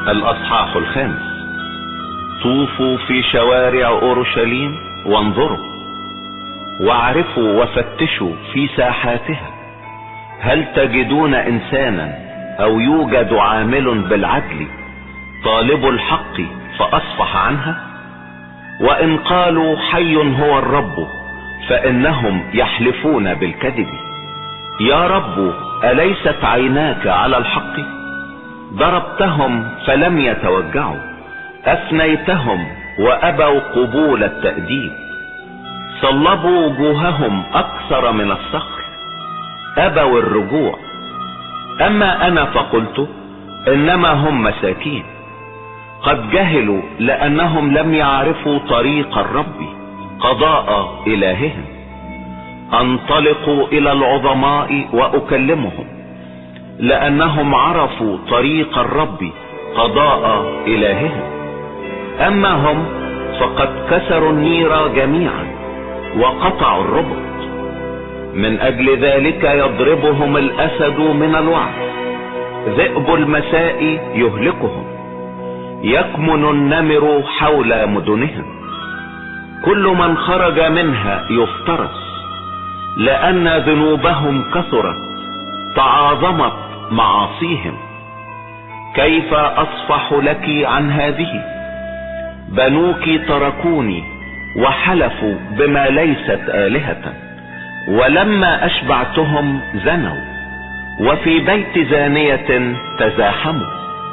الأصحاح 5. طوفوا في شوارع أورشليم وانظروا، واعرفوا وفتشوا في ساحاتها، هل تجدون إنسانا أو يوجد عامل بالعدل طالب الحق فأصفح عنها؟ وإن قالوا حي هو الرب فإنهم يحلفون بالكذب. يا رب، أليست عيناك على الحق؟ ضربتهم فلم يتوجعوا، أفنيتهم وأبوا قبول التأديب. صلبوا وجوههم أكثر من الصخر، أبوا الرجوع. أما أنا فقلت إنما هم مساكين، قد جهلوا لأنهم لم يعرفوا طريق الرب قضاء إلههم. انطلقوا إلى العظماء وأكلمهم، لأنهم عرفوا طريق الرب قضاء إلههم. أما هم فقد كسروا النير جميعا وقطعوا الربط. من أجل ذلك يضربهم الأسد من الوعد، ذئب المساء يهلكهم، يكمن النمر حول مدنهم. كل من خرج منها يفترس، لأن ذنوبهم كثرت، تعاظمت معاصيهم. كيف أصفح لك عن هذه؟ بنوك تركوني وحلفوا بما ليست آلهة، ولما أشبعتهم زنوا، وفي بيت زانية تزاحموا.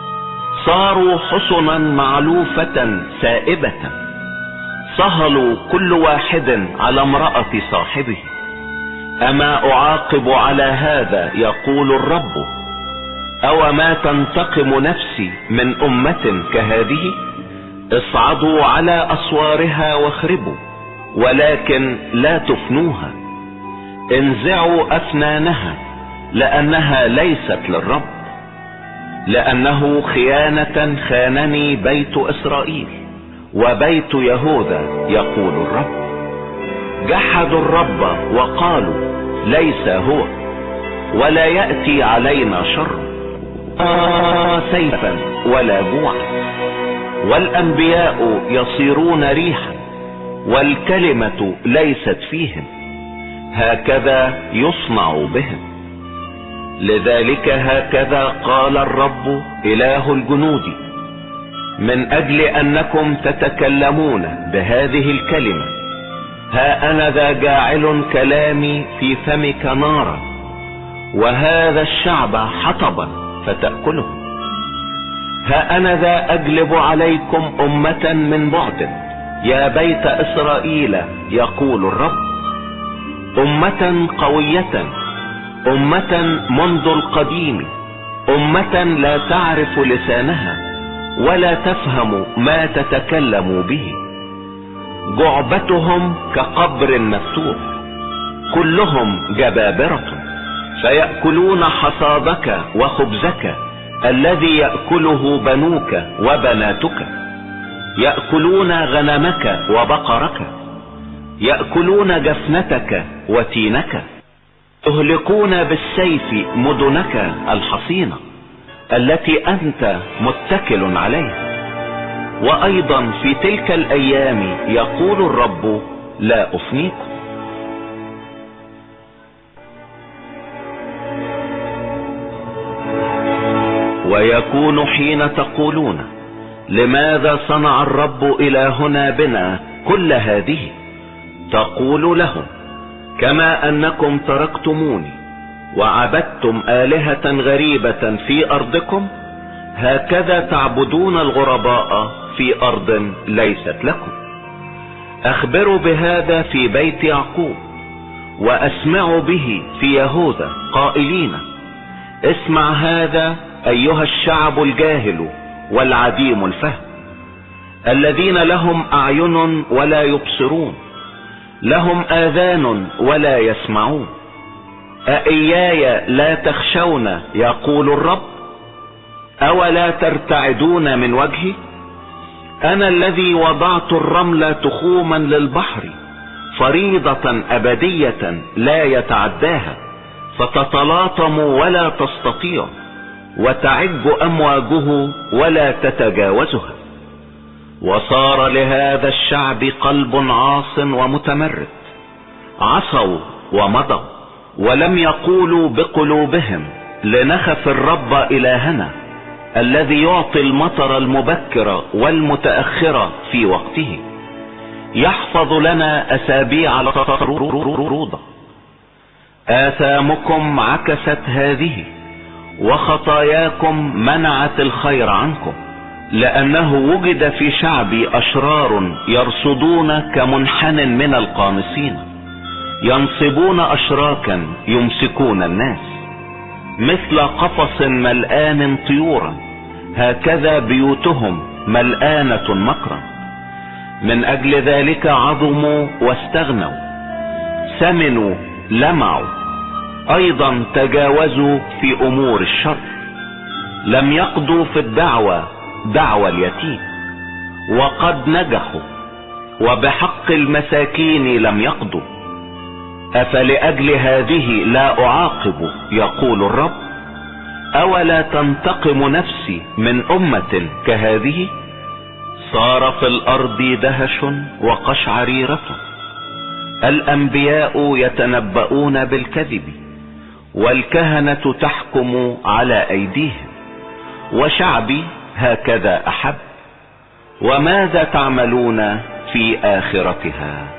صاروا حصنا معلوفة سائبة، صهلوا كل واحد على امرأة صاحبه. أما أعاقب على هذا يقول الرب؟ أو ما تنتقم نفسي من أمة كهذه؟ اصعدوا على أسوارها واخربوا، ولكن لا تفنوها. انزعوا أفنانها، لأنها ليست للرب. لأنه خيانة خانني بيت إسرائيل وبيت يهوذا يقول الرب. جحدوا الرب وقالوا ليس هو، ولا يأتي علينا شر. سيفا ولا جوعا، والأنبياء يصيرون ريحا، والكلمة ليست فيهم. هكذا يصنع بهم. لذلك هكذا قال الرب إله الجنود: من أجل أنكم تتكلمون بهذه الكلمة، ها أنا ذا جاعل كلامي في فمك نارا، وهذا الشعب حطبا فتأكله. ها أنا ذا أجلب عليكم أمة من بعد، يا بيت إسرائيل يقول الرب. أمة قوية، أمة منذ القديم، أمة لا تعرف لسانها ولا تفهم ما تتكلم به. جعبتهم كقبر مفتوح، كلهم جبابرة، فيأكلون حصادك وخبزك الذي يأكله بنوك وبناتك. يأكلون غنمك وبقرك، يأكلون جفنتك وتينك. تهلكون بالسيف مدنك الحصينة التي أنت متكل عليها. وأيضا في تلك الأيام يقول الرب: لا أفنيكم. ويكون حين تقولون: لماذا صنع الرب إلهنا بنا كل هذه؟ تقول لهم: كما أنكم تركتموني وعبدتم آلهة غريبة في أرضكم، هكذا تعبدون الغرباء في أرض ليست لكم. أخبروا بهذا في بيت يعقوب، وأسمعوا به في يهوذا قائلين: اسمع هذا أيها الشعب الجاهل والعديم الفهم، الذين لهم أعين ولا يبصرون، لهم آذان ولا يسمعون. أإياي لا تخشون يقول الرب؟ أولا ترتعدون من وجهي؟ أنا الذي وضعت الرمل تخوما للبحر، فريضة أبدية لا يتعداها، فتتلاطم ولا تستطيع، وتعج أمواجه ولا تتجاوزها. وصار لهذا الشعب قلب عاص ومتمرد، عصوا ومضوا ولم يقولوا بقلوبهم لنخف الرب إلهنا الذي يعطي المطر المبكر والمتأخر في وقته، يحفظ لنا أسابيع الفروضة. آثامكم عكست هذه وخطاياكم منعت الخير عنكم، لأنه وجد في شعبي أشرار يرصدون كمنحن من القامصين، ينصبون أشراكا يمسكون الناس، مثل قفص ملآن طيورا هكذا بيوتهم ملآنة مكرا. من أجل ذلك عظموا واستغنوا، سمنوا لمعوا، أيضا تجاوزوا في أمور الشر، لم يقضوا في الدعوة دعوى اليتيم وقد نجحوا، وبحق المساكين لم يقضوا. أفلأجل هذه لا أعاقب يقول الرب؟ أولا تنتقم نفسي من أمة كهذه؟ صار في الأرض دهش وقشعريرة، الأنبياء يتنبؤون بالكذب، والكهنة تحكم على أيديهم، وشعبي هكذا أحب. وماذا تعملون في آخرتها؟